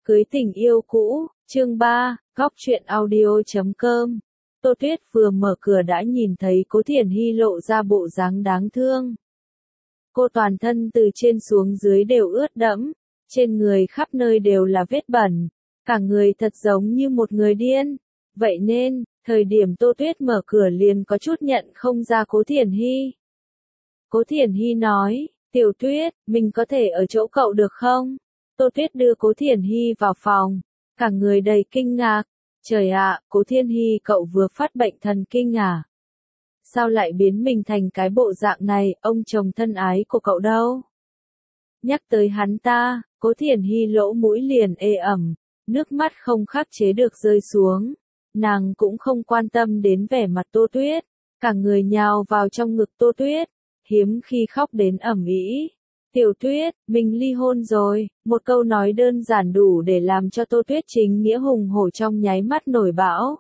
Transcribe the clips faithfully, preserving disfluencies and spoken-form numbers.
Cưới tình yêu cũ, chương ba, góc truyện audio chấm com. Tô Tuyết vừa mở cửa đã nhìn thấy Cố Thiển Hy lộ ra bộ dáng đáng thương. Cô toàn thân từ trên xuống dưới đều ướt đẫm, trên người khắp nơi đều là vết bẩn, cả người thật giống như một người điên. Vậy nên, thời điểm Tô Tuyết mở cửa liền có chút nhận không ra Cố Thiển Hy. Cố Thiển Hy nói, Tiểu Tuyết, mình có thể ở chỗ cậu được không? Tô Tuyết đưa Cố Thiển Hy vào phòng, cả người đầy kinh ngạc. Trời ạ, Cố Thiển Hy cậu vừa phát bệnh thần kinh à? Sao lại biến mình thành cái bộ dạng này, ông chồng thân ái của cậu đâu? Nhắc tới hắn ta, Cố Thiển Hy lỗ mũi liền ê ẩm, nước mắt không khắc chế được rơi xuống. Nàng cũng không quan tâm đến vẻ mặt Tô Tuyết, cả người nhào vào trong ngực Tô Tuyết, hiếm khi khóc đến ầm ĩ. Tiểu Tuyết, mình ly hôn rồi, một câu nói đơn giản đủ để làm cho Tô Tuyết chính nghĩa hùng hổ trong nháy mắt nổi bão.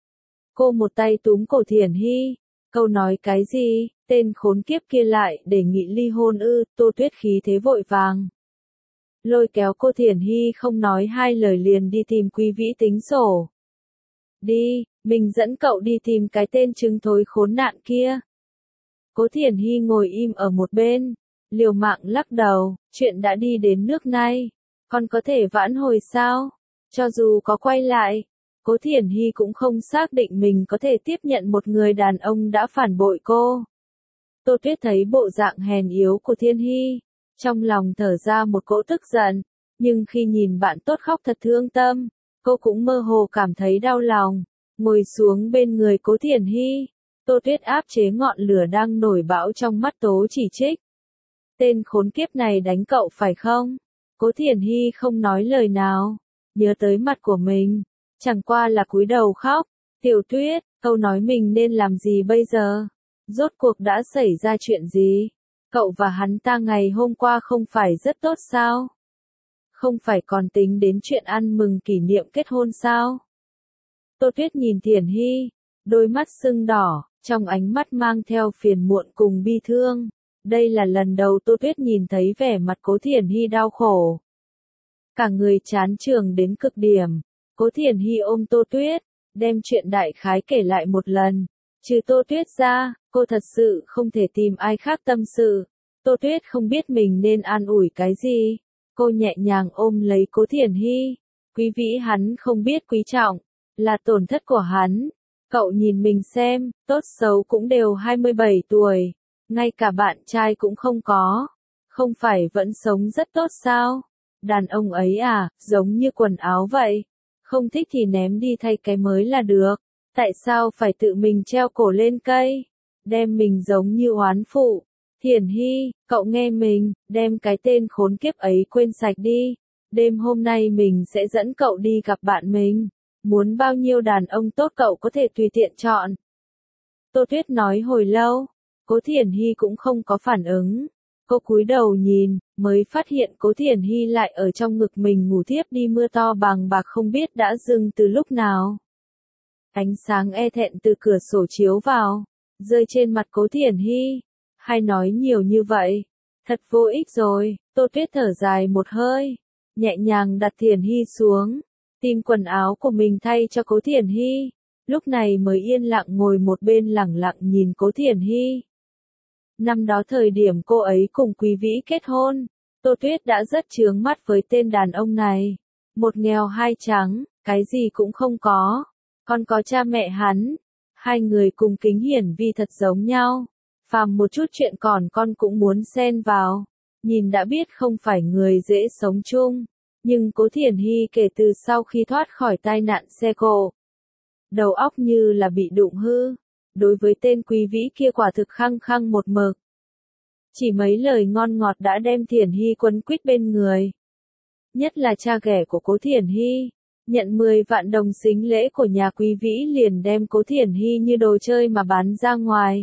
Cô một tay túm cổ Thiển Hy, câu nói cái gì, tên khốn kiếp kia lại đề nghị ly hôn ư? Tô Tuyết khí thế vội vàng lôi kéo cô Thiển Hy không nói hai lời liền đi tìm Quý Vĩ tính sổ. Đi, mình dẫn cậu đi tìm cái tên trứng thối khốn nạn kia. Cố Thiển Hy ngồi im ở một bên, liều mạng lắc đầu, chuyện đã đi đến nước này, còn có thể vãn hồi sao? Cho dù có quay lại, Cố Thiển Hy cũng không xác định mình có thể tiếp nhận một người đàn ông đã phản bội cô. Tô Tuyết thấy bộ dạng hèn yếu của Thiển Hy, trong lòng thở ra một cỗ tức giận, nhưng khi nhìn bạn tốt khóc thật thương tâm, cô cũng mơ hồ cảm thấy đau lòng, ngồi xuống bên người Cố Thiển Hy. Tô Tuyết áp chế ngọn lửa đang nổi bão trong mắt tố chỉ trích. Tên khốn kiếp này đánh cậu phải không? Cố Thiển Hy không nói lời nào, nhớ tới mặt của mình, chẳng qua là cúi đầu khóc. Tiểu Tuyết, cậu nói mình nên làm gì bây giờ? Rốt cuộc đã xảy ra chuyện gì? Cậu và hắn ta ngày hôm qua không phải rất tốt sao? Không phải còn tính đến chuyện ăn mừng kỷ niệm kết hôn sao? Tô Tuyết nhìn Thiển Hy, đôi mắt sưng đỏ, trong ánh mắt mang theo phiền muộn cùng bi thương. Đây là lần đầu Tô Tuyết nhìn thấy vẻ mặt Cố Thiển Hy đau khổ. Cả người chán chường đến cực điểm. Cố Thiển Hy ôm Tô Tuyết, đem chuyện đại khái kể lại một lần. Trừ Tô Tuyết ra, cô thật sự không thể tìm ai khác tâm sự. Tô Tuyết không biết mình nên an ủi cái gì. Cô nhẹ nhàng ôm lấy Cố Thiển Hy. Quý Vĩ hắn không biết quý trọng, là tổn thất của hắn. Cậu nhìn mình xem, tốt xấu cũng đều hai mươi bảy tuổi. Ngay cả bạn trai cũng không có. Không phải vẫn sống rất tốt sao? Đàn ông ấy à, giống như quần áo vậy. Không thích thì ném đi thay cái mới là được. Tại sao phải tự mình treo cổ lên cây? Đem mình giống như oán phụ. Thiển Hy, cậu nghe mình, đem cái tên khốn kiếp ấy quên sạch đi. Đêm hôm nay mình sẽ dẫn cậu đi gặp bạn mình. Muốn bao nhiêu đàn ông tốt cậu có thể tùy tiện chọn. Tô Tuyết nói hồi lâu, Cố Thiển Hy cũng không có phản ứng. Cô cúi đầu nhìn, mới phát hiện Cố Thiển Hy lại ở trong ngực mình ngủ thiếp đi, mưa to bằng bạc không biết đã dừng từ lúc nào. Ánh sáng e thẹn từ cửa sổ chiếu vào, rơi trên mặt Cố Thiển Hy. Hay nói nhiều như vậy, thật vô ích rồi. Tô Tuyết thở dài một hơi, nhẹ nhàng đặt Thiển Hy xuống, tìm quần áo của mình thay cho Cố Thiển Hy. Lúc này mới yên lặng ngồi một bên lẳng lặng nhìn Cố Thiển Hy. Năm đó thời điểm cô ấy cùng Quý Vĩ kết hôn, Tô Tuyết đã rất chướng mắt với tên đàn ông này. Một nghèo hai trắng, cái gì cũng không có. Còn có cha mẹ hắn. Hai người cùng kính hiển vi thật giống nhau. Phàm một chút chuyện còn con cũng muốn xen vào. Nhìn đã biết không phải người dễ sống chung. Nhưng Cố Thiển Hy kể từ sau khi thoát khỏi tai nạn xe cộ, đầu óc như là bị đụng hư. Đối với tên Quý Vĩ kia quả thực khăng khăng một mực. Chỉ mấy lời ngon ngọt đã đem Thiển Hy quấn quýt bên người. Nhất là cha ghẻ của Cố Thiển Hy, nhận mười vạn đồng sính lễ của nhà Quý Vĩ liền đem Cố Thiển Hy như đồ chơi mà bán ra ngoài.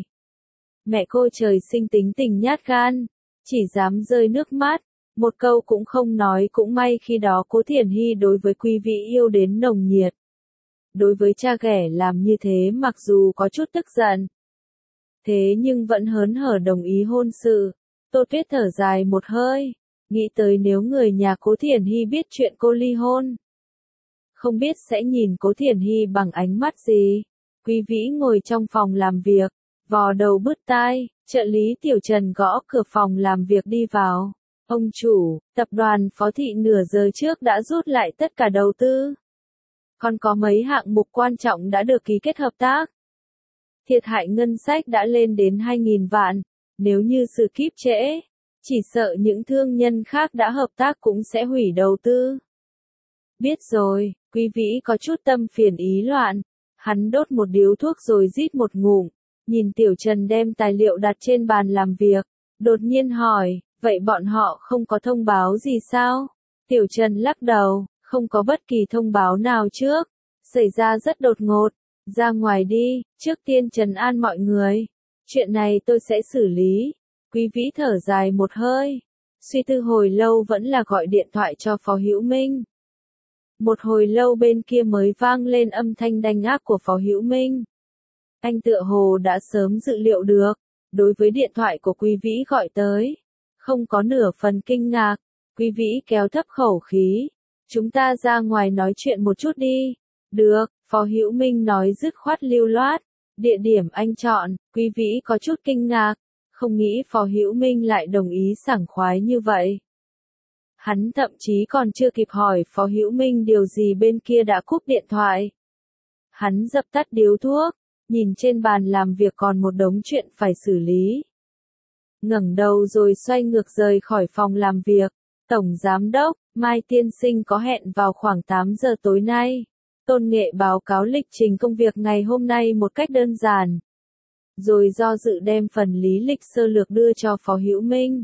Mẹ cô trời sinh tính tình nhát gan, chỉ dám rơi nước mắt, một câu cũng không nói. Cũng may khi đó Cố Thiển Hy đối với Quý Vĩ yêu đến nồng nhiệt. Đối với cha ghẻ làm như thế mặc dù có chút tức giận, thế nhưng vẫn hớn hở đồng ý hôn sự. Tô Tuyết thở dài một hơi, Nghĩ tới nếu người nhà Cố Thiển Hy biết chuyện cô ly hôn, không biết sẽ nhìn Cố Thiển Hy bằng ánh mắt gì. Quý Vĩ ngồi trong phòng làm việc, vò đầu bứt tai, trợ lý Tiểu Trần gõ cửa phòng làm việc đi vào. Ông chủ, tập đoàn Phó Thị nửa giờ trước đã rút lại tất cả đầu tư. Còn có mấy hạng mục quan trọng đã được ký kết hợp tác. Thiệt hại ngân sách đã lên đến hai nghìn vạn, nếu như sự kíp trễ, chỉ sợ những thương nhân khác đã hợp tác cũng sẽ hủy đầu tư. Biết rồi, Quý Vĩ có chút tâm phiền ý loạn, hắn đốt một điếu thuốc rồi rít một ngụm, nhìn Tiểu Trần đem tài liệu đặt trên bàn làm việc, đột nhiên hỏi, vậy bọn họ không có thông báo gì sao? Tiểu Trần lắc đầu, không có bất kỳ thông báo nào trước, xảy ra rất đột ngột, ra ngoài đi, trước tiên trấn an mọi người, chuyện này tôi sẽ xử lý. Quý Vĩ thở dài một hơi, suy tư hồi lâu vẫn là gọi điện thoại cho Phó Hữu Minh. Một hồi lâu bên kia mới vang lên âm thanh đanh ác của Phó Hữu Minh. Anh tựa hồ đã sớm dự liệu được, đối với điện thoại của Quý Vĩ gọi tới, không có nửa phần kinh ngạc. Quý Vĩ kéo thấp khẩu khí, chúng ta ra ngoài nói chuyện một chút đi. Được, Phó Hữu Minh nói dứt khoát lưu loát. Địa điểm anh chọn, Quý Vĩ có chút kinh ngạc, không nghĩ Phó Hữu Minh lại đồng ý sảng khoái như vậy. Hắn thậm chí còn chưa kịp hỏi Phó Hữu Minh điều gì bên kia đã cúp điện thoại. Hắn dập tắt điếu thuốc, nhìn trên bàn làm việc còn một đống chuyện phải xử lý. Ngẩng đầu rồi xoay ngược rời khỏi phòng làm việc. Tổng Giám đốc, Mai Tiên Sinh có hẹn vào khoảng tám giờ tối nay. Tôn Nghệ báo cáo lịch trình công việc ngày hôm nay một cách đơn giản. Rồi do dự đem phần lý lịch sơ lược đưa cho Phó Hữu Minh.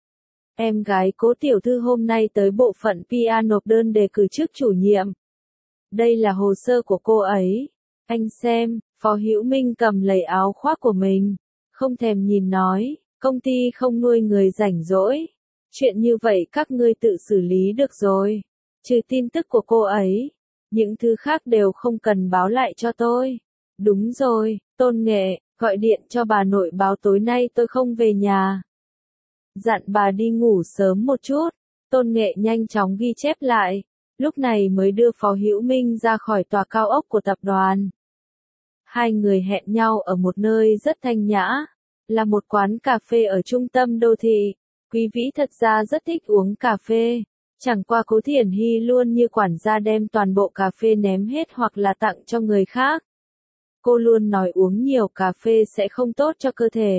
Em gái Cố tiểu thư hôm nay tới bộ phận pê e nộp đơn đề cử chức chủ nhiệm. Đây là hồ sơ của cô ấy. Anh xem, Phó Hữu Minh cầm lấy áo khoác của mình, không thèm nhìn nói, công ty không nuôi người rảnh rỗi. Chuyện như vậy các ngươi tự xử lý được rồi. Trừ tin tức của cô ấy, những thứ khác đều không cần báo lại cho tôi. Đúng rồi, Tôn Nghệ, gọi điện cho bà nội báo tối nay tôi không về nhà. Dặn bà đi ngủ sớm một chút. Tôn Nghệ nhanh chóng ghi chép lại, lúc này mới đưa Phó Hữu Minh ra khỏi tòa cao ốc của tập đoàn. Hai người hẹn nhau ở một nơi rất thanh nhã, là một quán cà phê ở trung tâm đô thị. Quý Vĩ thật ra rất thích uống cà phê, chẳng qua Cố Thiển Hy luôn như quản gia đem toàn bộ cà phê ném hết hoặc là tặng cho người khác. Cô luôn nói uống nhiều cà phê sẽ không tốt cho cơ thể.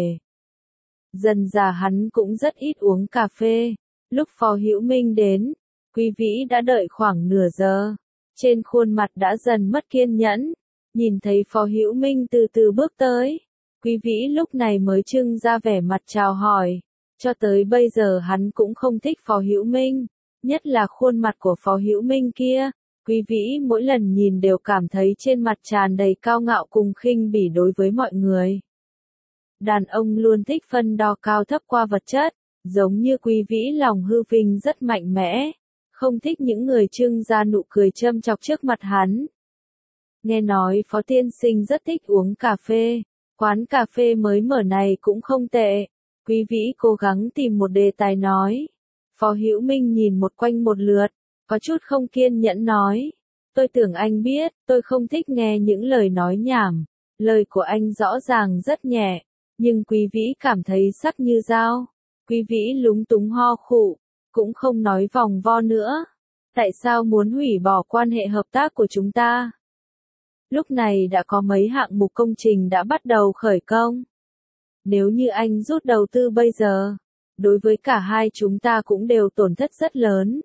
Dần dà hắn cũng rất ít uống cà phê. Lúc Phó Hữu Minh đến, Quý Vĩ đã đợi khoảng nửa giờ. Trên khuôn mặt đã dần mất kiên nhẫn. Nhìn thấy Phó Hữu Minh từ từ bước tới, Quý Vĩ lúc này mới trưng ra vẻ mặt chào hỏi. Cho tới bây giờ hắn cũng không thích Phó Hữu Minh, nhất là khuôn mặt của Phó Hữu Minh kia. Quý Vĩ mỗi lần nhìn đều cảm thấy trên mặt tràn đầy cao ngạo cùng khinh bỉ đối với mọi người. Đàn ông luôn thích phân đo cao thấp qua vật chất, giống như Quý Vĩ lòng hư vinh rất mạnh mẽ, không thích những người trưng ra nụ cười châm chọc trước mặt hắn. Nghe nói Phó Tiên Sinh rất thích uống cà phê, quán cà phê mới mở này cũng không tệ. Quý Vĩ cố gắng tìm một đề tài nói. Phó Hữu Minh nhìn một quanh một lượt, có chút không kiên nhẫn nói. Tôi tưởng anh biết, tôi không thích nghe những lời nói nhảm. Lời của anh rõ ràng rất nhẹ, nhưng Quý Vĩ cảm thấy sắc như dao. Quý Vĩ lúng túng ho khụ, cũng không nói vòng vo nữa. Tại sao muốn hủy bỏ quan hệ hợp tác của chúng ta? Lúc này đã có mấy hạng mục công trình đã bắt đầu khởi công. Nếu như anh rút đầu tư bây giờ, đối với cả hai chúng ta cũng đều tổn thất rất lớn.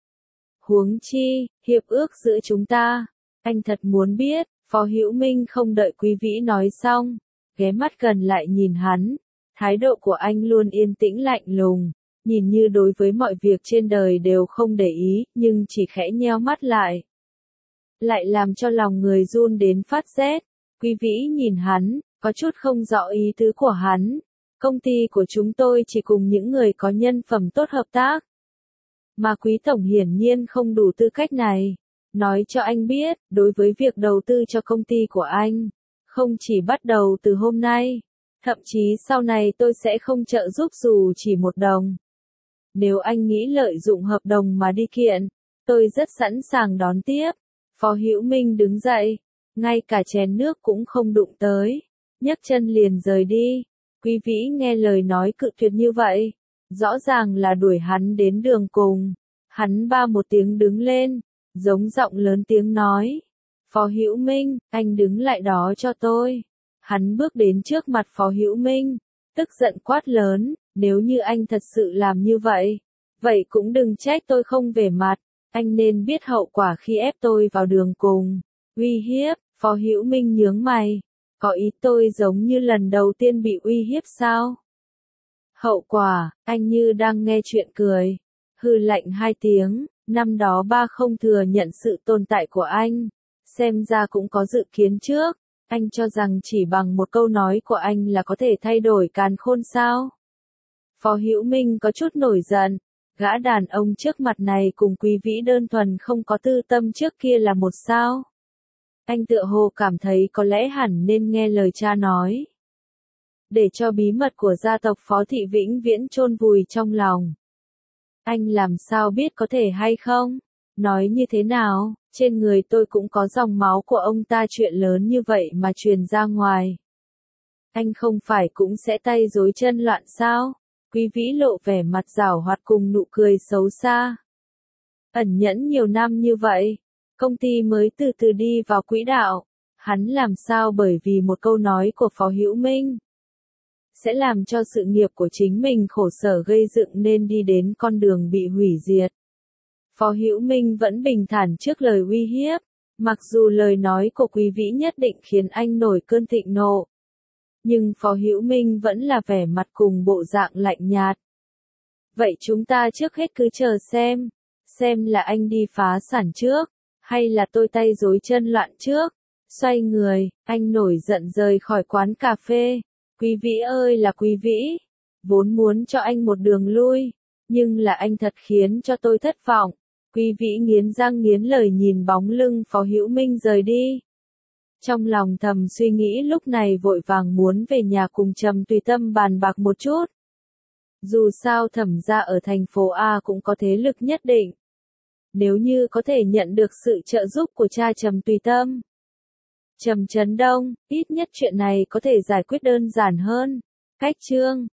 Huống chi, hiệp ước giữa chúng ta, anh thật muốn biết. Phó Hữu Minh không đợi Quý Vĩ nói xong, ghé mắt gần lại nhìn hắn. Thái độ của anh luôn yên tĩnh lạnh lùng, nhìn như đối với mọi việc trên đời đều không để ý, nhưng chỉ khẽ nheo mắt lại. Lại làm cho lòng người run đến phát rét. Quý Vĩ nhìn hắn, có chút không rõ ý tứ của hắn. Công ty của chúng tôi chỉ cùng những người có nhân phẩm tốt hợp tác. Mà Quý Tổng hiển nhiên không đủ tư cách này. Nói cho anh biết, đối với việc đầu tư cho công ty của anh, không chỉ bắt đầu từ hôm nay, thậm chí sau này tôi sẽ không trợ giúp dù chỉ một đồng. Nếu anh nghĩ lợi dụng hợp đồng mà đi kiện, tôi rất sẵn sàng đón tiếp. Phó Hữu Minh đứng dậy, ngay cả chén nước cũng không đụng tới, nhấc chân liền rời đi. Quý Vĩ nghe lời nói cự tuyệt như vậy, rõ ràng là đuổi hắn đến đường cùng. Hắn ba một tiếng đứng lên, giống giọng lớn tiếng nói. Phó Hữu Minh, anh đứng lại đó cho tôi. Hắn bước đến trước mặt Phó Hữu Minh, tức giận quát lớn, nếu như anh thật sự làm như vậy, vậy cũng đừng trách tôi không về mặt, anh nên biết hậu quả khi ép tôi vào đường cùng. Uy hiếp, Phó Hữu Minh nhướng mày, có ý tôi giống như lần đầu tiên bị uy hiếp sao? Hậu quả, anh như đang nghe chuyện cười, hừ lạnh hai tiếng, năm đó ba không thừa nhận sự tồn tại của anh, xem ra cũng có dự kiến trước. Anh cho rằng chỉ bằng một câu nói của anh là có thể thay đổi càn khôn sao? Phó Hữu Minh có chút nổi giận, gã đàn ông trước mặt này cùng Quý Vĩ đơn thuần không có tư tâm trước kia là một sao? Anh tựa hồ cảm thấy có lẽ hẳn nên nghe lời cha nói. Để cho bí mật của gia tộc Phó Thị vĩnh viễn chôn vùi trong lòng. Anh làm sao biết có thể hay không? Nói như thế nào, trên người tôi cũng có dòng máu của ông ta, chuyện lớn như vậy mà truyền ra ngoài. Anh không phải cũng sẽ tay rối chân loạn sao? Quý Vĩ lộ vẻ mặt giảo hoạt cùng nụ cười xấu xa. Ẩn nhẫn nhiều năm như vậy, công ty mới từ từ đi vào quỹ đạo, hắn làm sao bởi vì một câu nói của Phó Hữu Minh sẽ làm cho sự nghiệp của chính mình khổ sở gây dựng nên đi đến con đường bị hủy diệt. Phó Hữu Minh vẫn bình thản trước lời uy hiếp, mặc dù lời nói của Quý Vĩ nhất định khiến anh nổi cơn thịnh nộ. Nhưng Phó Hữu Minh vẫn là vẻ mặt cùng bộ dạng lạnh nhạt. Vậy chúng ta trước hết cứ chờ xem, xem là anh đi phá sản trước, hay là tôi tay rối chân loạn trước. Xoay người, anh nổi giận rời khỏi quán cà phê. Quý Vĩ ơi là Quý Vĩ, vốn muốn cho anh một đường lui, nhưng là anh thật khiến cho tôi thất vọng. Quý Vĩ nghiến răng nghiến lời nhìn bóng lưng Phó Hữu Minh rời đi. Trong lòng thầm suy nghĩ lúc này vội vàng muốn về nhà cùng Trầm Tùy Tâm bàn bạc một chút. Dù sao Thẩm gia ở thành phố A cũng có thế lực nhất định. Nếu như có thể nhận được sự trợ giúp của cha Trầm Tùy Tâm, Trầm Chấn Đông, ít nhất chuyện này có thể giải quyết đơn giản hơn. Cách chương